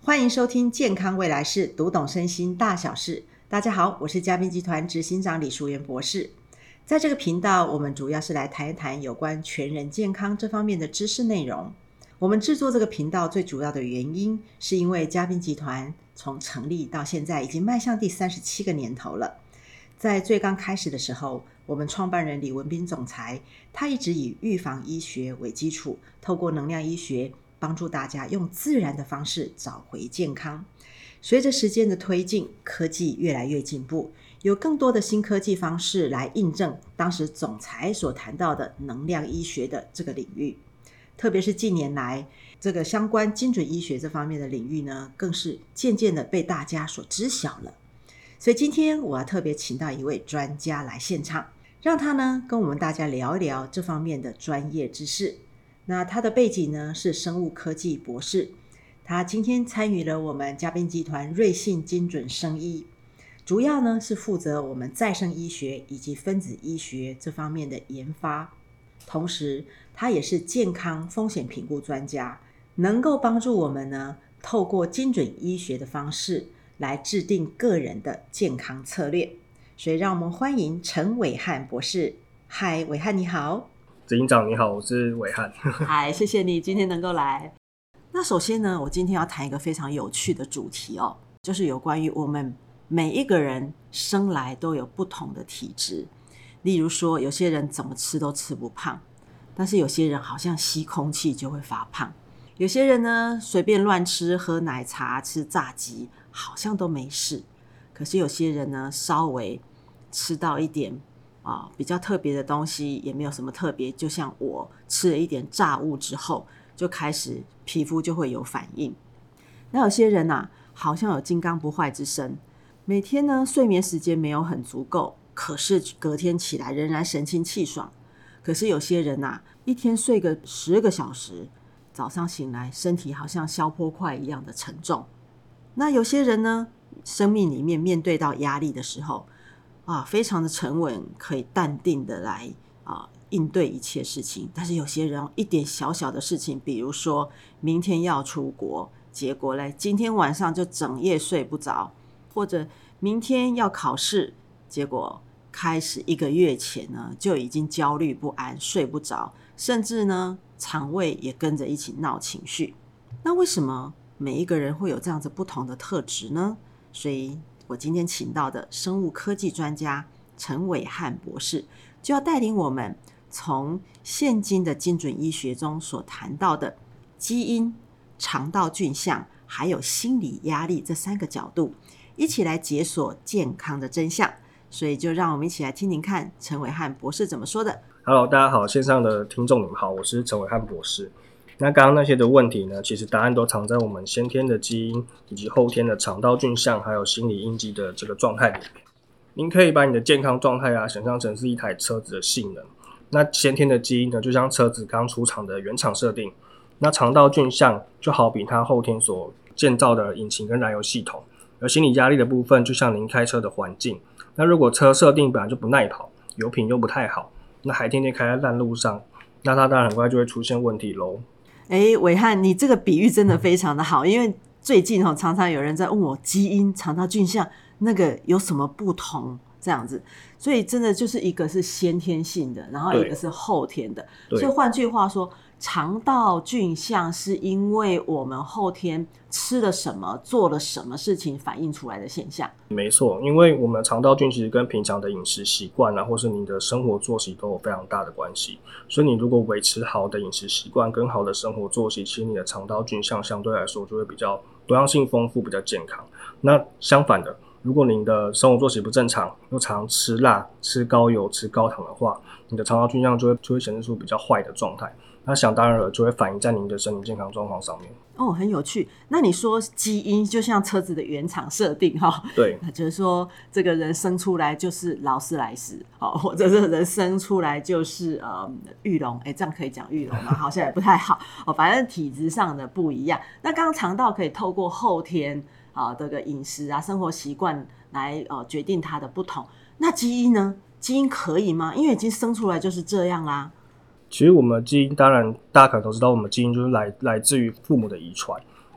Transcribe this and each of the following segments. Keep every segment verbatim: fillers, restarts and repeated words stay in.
欢迎收听健康未来式，读懂身心大小事。大家好，我是嘉宾集团执行长李淑媛博士。在这个频道，我们主要是来谈一谈有关全人健康这方面的知识内容。我们制作这个频道最主要的原因，是因为嘉宾集团从成立到现在已经迈向第三十七个年头了。在最刚开始的时候，我们创办人李文彬总裁，他一直以预防医学为基础，透过能量医学帮助大家用自然的方式找回健康。随着时间的推进，科技越来越进步，有更多的新科技方式来印证当时总裁所谈到的能量医学的这个领域。特别是近年来，这个相关精准医学这方面的领域呢，更是渐渐的被大家所知晓了。所以今天我要特别请到一位专家来现场，让他呢跟我们大家聊一聊这方面的专业知识。那他的背景呢是生物科技博士，他今天参与了我们嘉宾集团瑞信精准生医，主要呢是负责我们再生医学以及分子医学这方面的研发，同时他也是健康风险评估专家，能够帮助我们呢透过精准医学的方式来制定个人的健康策略。所以让我们欢迎陈伟汉博士。嗨，伟汉你好。 执行长你好，我是伟汉。 嗨，谢谢你今天能够来。那首先呢，我今天要谈一个非常有趣的主题哦，就是有关于我们每一个人生来都有不同的体质。例如说，有些人怎么吃都吃不胖，但是有些人好像吸空气就会发胖。有些人呢，随便乱吃，喝奶茶、吃炸鸡，好像都没事。可是有些人呢，稍微吃到一点啊，比较特别的东西也没有什么特别，就像我吃了一点炸物之后，就开始皮肤就会有反应。那有些人啊，好像有金刚不坏之身，每天呢睡眠时间没有很足够，可是隔天起来仍然神清气爽。可是有些人啊，一天睡个十个小时，早上醒来身体好像消波块一样的沉重。那有些人呢，生命里面面对到压力的时候啊，非常的沉稳，可以淡定的来啊应对一切事情。但是有些人一点小小的事情，比如说明天要出国，结果嘞今天晚上就整夜睡不着，或者明天要考试，结果开始一个月前呢就已经焦虑不安，睡不着，甚至呢肠胃也跟着一起闹情绪。那为什么每一个人会有这样子不同的特质呢？所以我今天请到的生物科技专家陈伟汉博士，就要带领我们从现今的精准医学中所谈到的基因、肠道菌相还有心理压力这三个角度，一起来解锁健康的真相。所以就让我们一起来听听看陈伟汉博士怎么说的。 Hello， 大家好，线上的听众你们好，我是陈伟汉博士。那刚刚那些的问题呢，其实答案都藏在我们先天的基因以及后天的肠道菌相还有心理印记的这个状态里面。您可以把你的健康状态啊想象成是一台车子的性能，那先天的基因呢就像车子刚出厂的原厂设定，那肠道菌相就好比它后天所建造的引擎跟燃油系统，而心理压力的部分就像您开车的环境。那如果车设定本来就不耐跑，油品又不太好，那还天天开在烂路上，那它当然很快就会出现问题咯。 诶，伟汉，你这个比喻真的非常的好，因为最近、哦、常常有人在问我基因、肠道菌相那个有什么不同这样子，所以真的就是一个是先天性的，然后一个是后天的。所以换句话说，肠道菌相是因为我们后天吃了什么、做了什么事情反映出来的现象。 没错，因为我们的肠道菌其实跟平常的饮食习惯啊，或是你的生活作息都有非常大的关系。所以你如果维持好的饮食习惯跟好的生活作息，其实你的肠道菌相相对来说就会比较多样性丰富，比较健康。那相反的，如果您的生活作息不正常，又常吃辣、吃高油、吃高糖的话，你的肠道菌相就会就会显示出比较坏的状态。那想当然了，就会反映在您的身体健康状况上面。 哦，很有趣。那你说基因就像车子的原厂设定哈， 对， 就是说这个人生出来就是劳斯莱斯，或者这个人生出来就是呃玉龙，哎，这样可以讲玉龙吗？好像也不太好哦，反正体质上的不一样。那刚刚肠道可以透过后天啊这个饮食啊生活习惯来呃决定它的不同。那基因呢？基因可以吗？因为已经生出来就是这样啦。 其实我们的基因，当然大家可能都知道，我们基因就是来来自于父母的遗传。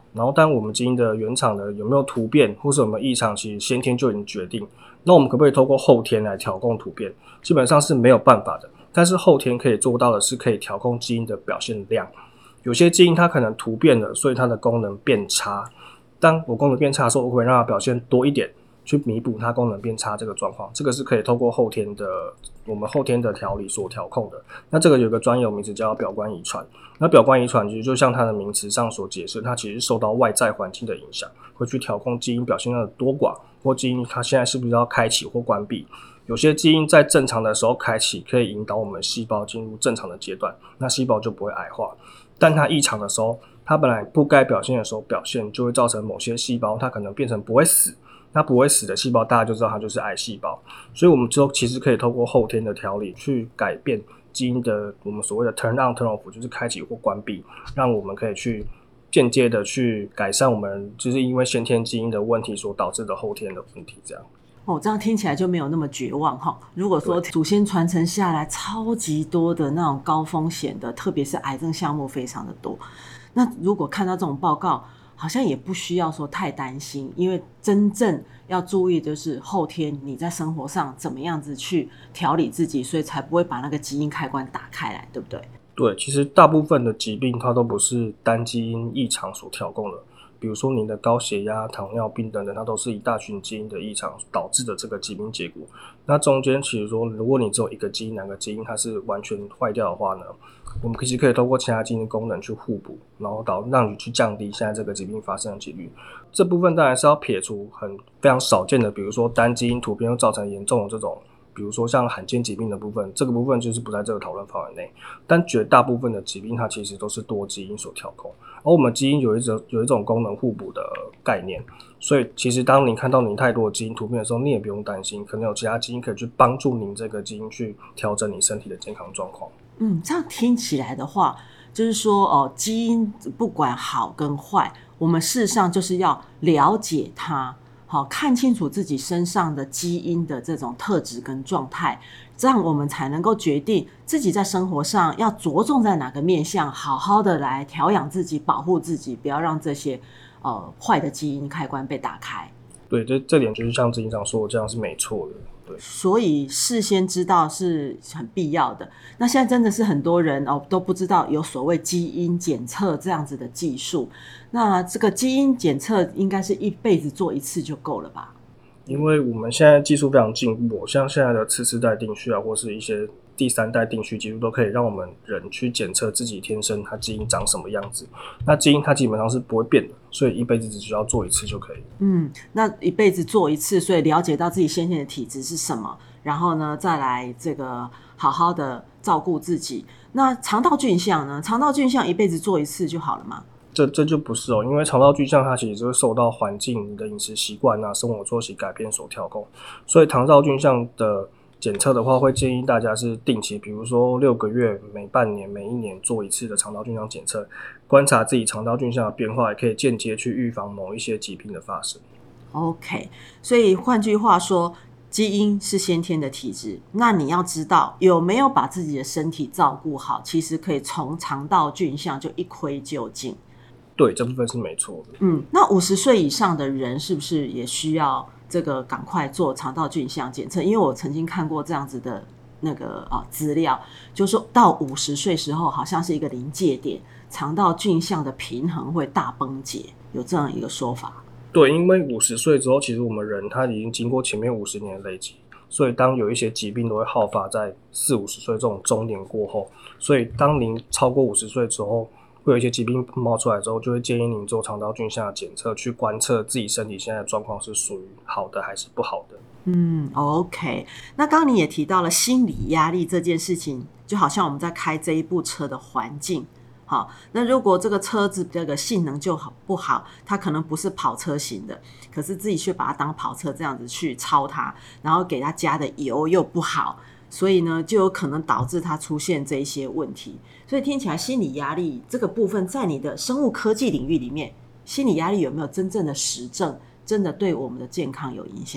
然后但我们基因的原厂的有没有突变或是有没有异常，其实先天就已经决定。那我们可不可以透过后天来调控突变？基本上是没有办法的，但是后天可以做到的是可以调控基因的表现量。有些基因它可能突变了，所以它的功能变差，当我功能变差的时候，我会让它表现多一点，去弥补它功能变差这个状况，这个是可以透过后天的我们后天的调理所调控的。那这个有个专有名词叫表观遗传，那表观遗传其实就像它的名词上所解释，它其实受到外在环境的影响，会去调控基因表现量的多寡，或基因它现在是不是要开启或关闭。有些基因在正常的时候开启，可以引导我们细胞进入正常的阶段，那细胞就不会癌化。但它异常的时候，它本来不该表现的时候表现，就会造成某些细胞它可能变成不会死。那不会死的细胞，大家就知道它就是癌细胞。所以我们之后其实可以透过后天的调理去改变基因的我们所谓的 turn on turn off， 就是开启或关闭，让我们可以去间接的去改善我们就是因为先天基因的问题所导致的后天的问题。这样哦，这样听起来就没有那么绝望哈。如果说祖先传承下来超级多的那种高风险的，特别是癌症项目非常的多，那如果看到这种报告，好像也不需要说太担心，因为真正要注意就是后天你在生活上怎么样子去调理自己，所以才不会把那个基因开关打开来，对不对？ 对，其实大部分的疾病它都不是单基因异常所调控的，比如说你的高血压、糖尿病等等，它都是一大群基因的异常导致的这个疾病结果。那中间其实说，如果你只有一个基因、两个基因它是完全坏掉的话呢，我们其实可以透过其他基因的功能去互补，然后导让你去降低现在这个疾病发生的几率。这部分当然是要撇除很非常少见的，比如说单基因突变又造成严重的这种，比如说像罕见疾病的部分，这个部分就是不在这个讨论范围内。但绝大部分的疾病它其实都是多基因所调控，而我们基因有一种有一种功能互补的概念，所以其实当你看到你太多的基因突变的时候，你也不用担心，可能有其他基因可以去帮助您这个基因去调整你身体的健康状况。 嗯，这样听起来的话，就是说哦，基因不管好跟坏，我们事实上就是要了解它，好，看清楚自己身上的基因的这种特质跟状态，这样我们才能够决定自己在生活上要着重在哪个面向，好好的来调养自己，保护自己，不要让这些呃坏的基因开关被打开。 对，这这点就是像执行长说的，这样是没错的。对， 所以事先知道是很必要的。那现在真的是很多人哦都不知道有所谓基因检测这样子的技术。那这个基因检测应该是一辈子做一次就够了吧？ 因为我们现在技术非常进步，像现在的次世代定序啊，或是一些第三代定序技术，都可以让我们人去检测自己天生它基因长什么样子。那基因它基本上是不会变的，所以一辈子只需要做一次就可以。 嗯，那一辈子做一次，所以了解到自己先天的体质是什么，然后呢再来这个好好的照顾自己。那肠道菌相呢？肠道菌相一辈子做一次就好了吗？ 这这就不是哦，因为肠道菌相它其实会受到环境、你的饮食习惯啊、生活作息改变所调控，所以肠道菌相的检测的话，会建议大家是定期，比如说六个月、每半年、每一年做一次的肠道菌相检测，观察自己肠道菌相的变化，也可以间接去预防某一些疾病的发生。 OK， 所以换句话说，基因是先天的体质，那你要知道有没有把自己的身体照顾好，其实可以从肠道菌相就一窥究竟。 对，这部分是没错的。 嗯，那五十岁以上的人是不是也需要这个赶快做肠道菌相检测？因为我曾经看过这样子的那个啊资料，就是说到五十岁时候好像是一个临界点，肠道菌相的平衡会大崩解，有这样一个说法。 对，因为五十岁之后，其实我们人他已经经过前面五十年的累积，所以当有一些疾病都会好发在四五十岁这种中年过后，所以当您超过五十岁之后，会有一些疾病冒出来之后，就会建议您做肠道菌相的检测，去观测自己身体现在的状况是属于好的还是不好的。 嗯 OK， 那刚刚你也提到了心理压力这件事情，就好像我们在开这一部车的环境。好，那如果这个车子这个性能就好不好，它可能不是跑车型的，可是自己却把它当跑车这样子去操它，然后给它加的油又不好，所以呢就有可能导致它出现这一些问题。所以听起来心理压力这个部分在你的生物科技领域里面，心理压力有没有真正的实证，真的对我们的健康有影响？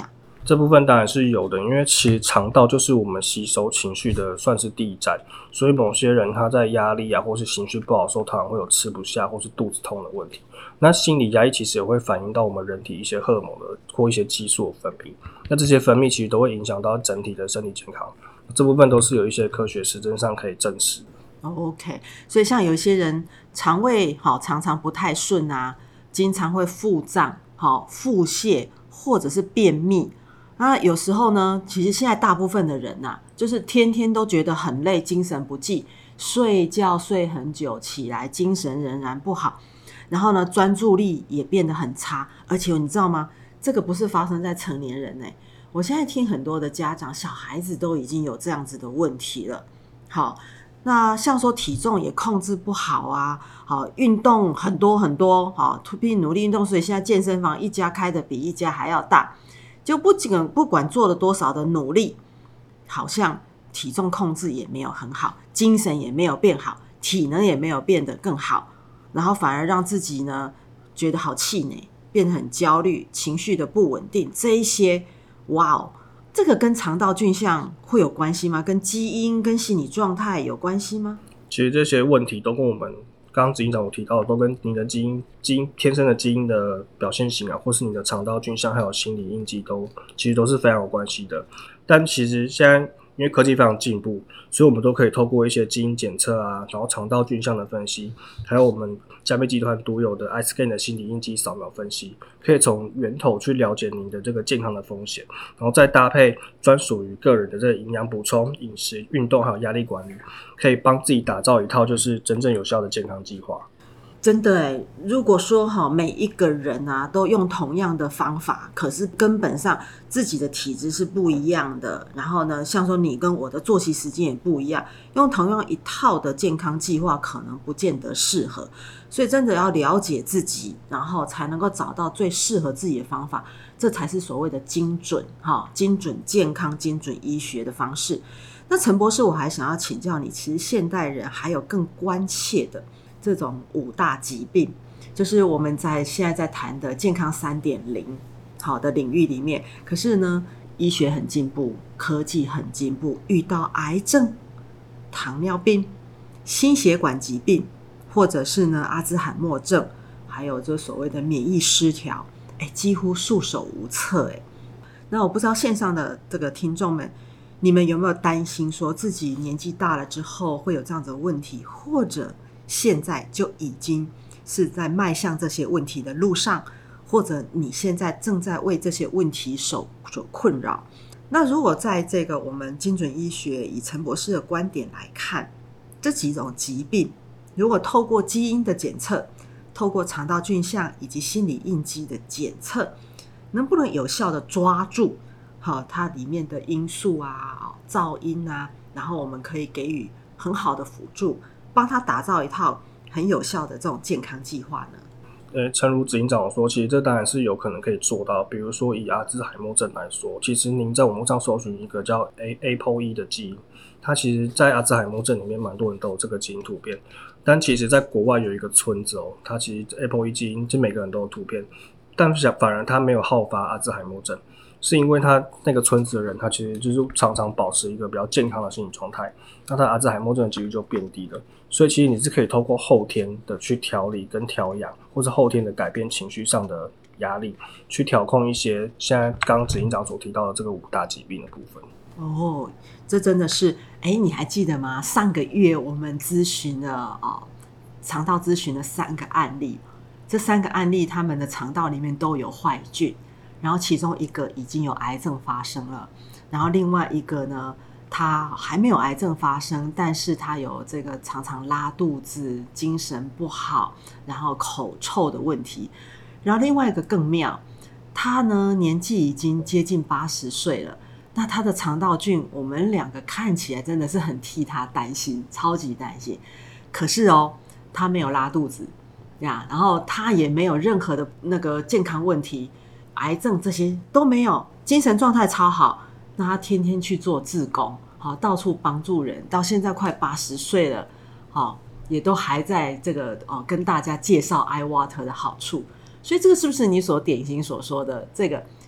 这部分当然是有的，因为其实肠道就是我们吸收情绪的算是第一站，所以某些人他在压力啊或是情绪不好的时候，常常会有吃不下或是肚子痛的问题。那心理压力其实也会反映到我们人体一些荷尔蒙的或一些激素的分泌，那这些分泌其实都会影响到整体的身体健康，这部分都是有一些科学实证上可以证实。 哦 OK， 所以像有一些人肠胃好常常不太顺啊，经常会腹胀、好腹泻或者是便秘。那有时候呢，其实现在大部分的人啊，就是天天都觉得很累，精神不济，睡觉睡很久，起来精神仍然不好，然后呢，专注力也变得很差。而且你知道吗？这个不是发生在成年人欸，我现在听很多的家长，小孩子都已经有这样子的问题了。好，那像说体重也控制不好啊，好，运动很多很多，好，拼努力运动，所以现在健身房一家开的比一家还要大。就不仅不管做了多少的努力，好像体重控制也没有很好，精神也没有变好，体能也没有变得更好，然后反而让自己呢觉得好气馁，变得很焦虑，情绪的不稳定，这一些，哇哦，这个跟肠道菌相会有关系吗？跟基因跟心理状态有关系吗？ 其实这些问题都跟我们刚刚执行长有提到的，都跟你的基因、基因天生的基因的表现型啊，或是你的肠道菌相，还有心理印记都其实都是非常有关系的。但其实现在因为科技非常进步，所以我们都可以透过一些基因检测啊，然后肠道菌相的分析，还有我们嘉贝集团独有的 iScan 的心理印记扫描分析，可以从源头去了解你的这个健康的风险，然后再搭配专属于个人的这个营养补充、饮食、运动还有压力管理，可以帮自己打造一套就是真正有效的健康计划。 真的耶，如果说哈每一个人啊都用同样的方法，可是根本上自己的体质是不一样的，然后呢，像说你跟我的作息时间也不一样，用同样一套的健康计划可能不见得适合，所以真的要了解自己，然后才能够找到最适合自己的方法，这才是所谓的精准哈精准健康、精准医学的方式。那陈博士，我还想要请教你，其实现代人还有更关切的这种五大疾病，就是我们在现在在谈的健康 三点零 好的领域里面，可是呢医学很进步，科技很进步，遇到癌症、糖尿病、心血管疾病，或者是呢阿兹海默症，还有就所谓的免疫失调，哎，几乎束手无策哎。那我不知道线上的这个听众们，你们有没有担心说自己年纪大了之后会有这样子的问题，或者现在就已经是在迈向这些问题的路上，或者你现在正在为这些问题所所困扰。那如果在这个我们精准医学以陈博士的观点来看，这几种疾病如果透过基因的检测，透过肠道菌相以及心理印记的检测，能不能有效的抓住好它里面的因素啊、噪音啊，然后我们可以给予很好的辅助，帮他打造一套很有效的这种健康计划呢？ 呃，诚如执行长说，其实这当然是有可能可以做到。比如说以阿兹海默症来说，其实您在网络上搜寻一个叫 A A P O E 的基因，它其实在阿兹海默症里面蛮多人都有这个基因突变，但其实在国外有一个村子哦，它其实 A P O E 基因就每个人都有突变，但反而它没有好发阿兹海默症，是因为他那个村子的人，他其实就是常常保持一个比较健康的心理状态，那他阿兹海默症的几率就变低了。所以其实你是可以透过后天的去调理跟调养，或是后天的改变情绪上的压力，去调控一些现在刚刚执行长所提到的这个五大疾病的部分。 哦，这真的是，哎，你还记得吗？上个月我们咨询了哦，肠道咨询了三个案例，这三个案例他们的肠道里面都有坏菌，然后其中一个已经有癌症发生了，然后另外一个呢，他还没有癌症发生，但是他有这个常常拉肚子、精神不好，然后口臭的问题。然后另外一个更妙，他呢年纪已经接近八十岁了，那他的肠道菌，我们两个看起来真的是很替他担心，超级担心。可是哦，他没有拉肚子呀，然后他也没有任何的那个健康问题，癌症这些都没有，精神状态超好。那他天天去做志工，好，到处帮助人，到现在快八十岁了，好，也都还在这个哦跟大家介绍 iWater 的好处。所以这个是不是你所典型所说的这个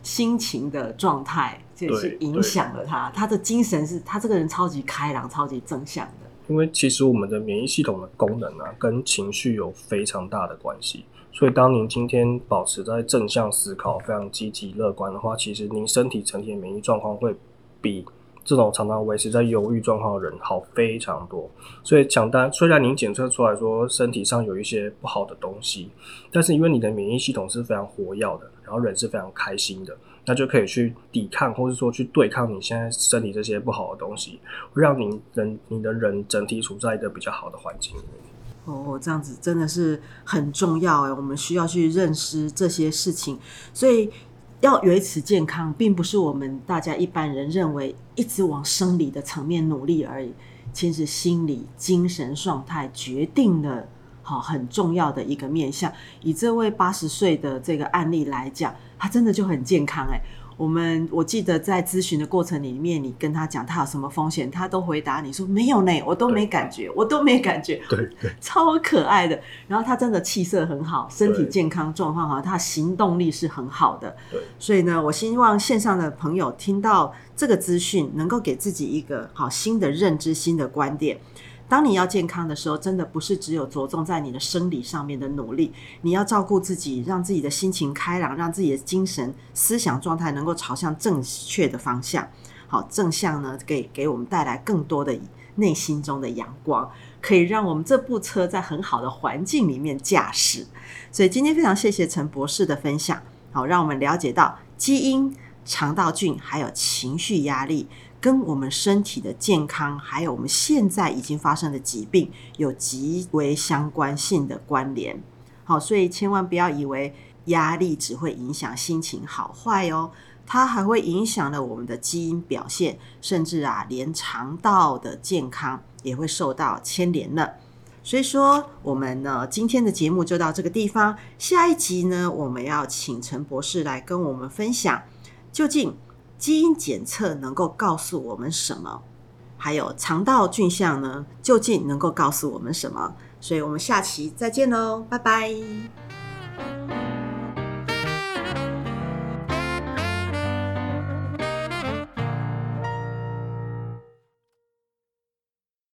心情的状态，这也是影响了他。他的精神是他这个人超级开朗、超级正向的。 因为其实我们的免疫系统的功能啊，跟情绪有非常大的关系。所以当您今天保持在正向思考、非常积极乐观的话，其实您身体整体的免疫状况会比这种常常维持在忧郁状况的人好非常多。所以讲单，虽然您检测出来说身体上有一些不好的东西，但是因为你的免疫系统是非常活跃的，然后人是非常开心的，那就可以去抵抗，或是说去对抗你现在身体这些不好的东西，会让你人你的人整体处在一个比较好的环境里面。 哦，这样子真的是很重要哎，我们需要去认识这些事情，所以要维持健康，并不是我们大家一般人认为一直往生理的层面努力而已，其实心理、精神状态决定了好很重要的一个面向。以这位八十岁的这个案例来讲，他真的就很健康哎。我们我记得在咨询的过程里面，你跟他讲他有什么风险，他都回答你说没有呢，我都没感觉，我都没感觉， 对对， 超可爱的。然后他真的气色很好，身体健康状况好，他行动力是很好的。 对， 所以呢，我希望线上的朋友听到这个资讯，能够给自己一个好新的认知、新的观点。当你要健康的时候，真的不是只有着重在你的生理上面的努力，你要照顾自己，让自己的心情开朗，让自己的精神思想状态能够朝向正确的方向。好，正向呢，给给我们带来更多的内心中的阳光，可以让我们这部车在很好的环境里面驾驶。所以今天非常谢谢陈博士的分享，好，让我们了解到基因、肠道菌还有情绪压力跟我们身体的健康，还有我们现在已经发生的疾病有极为相关性的关联。好，所以千万不要以为压力只会影响心情好坏哦，它还会影响了我们的基因表现，甚至啊，连肠道的健康也会受到牵连了。所以说我们呢今天的节目就到这个地方，下一集呢我们要请陈博士来跟我们分享，究竟基因检测能够告诉我们什么，还有肠道菌相呢究竟能够告诉我们什么。所以我们下期再见咯，拜拜。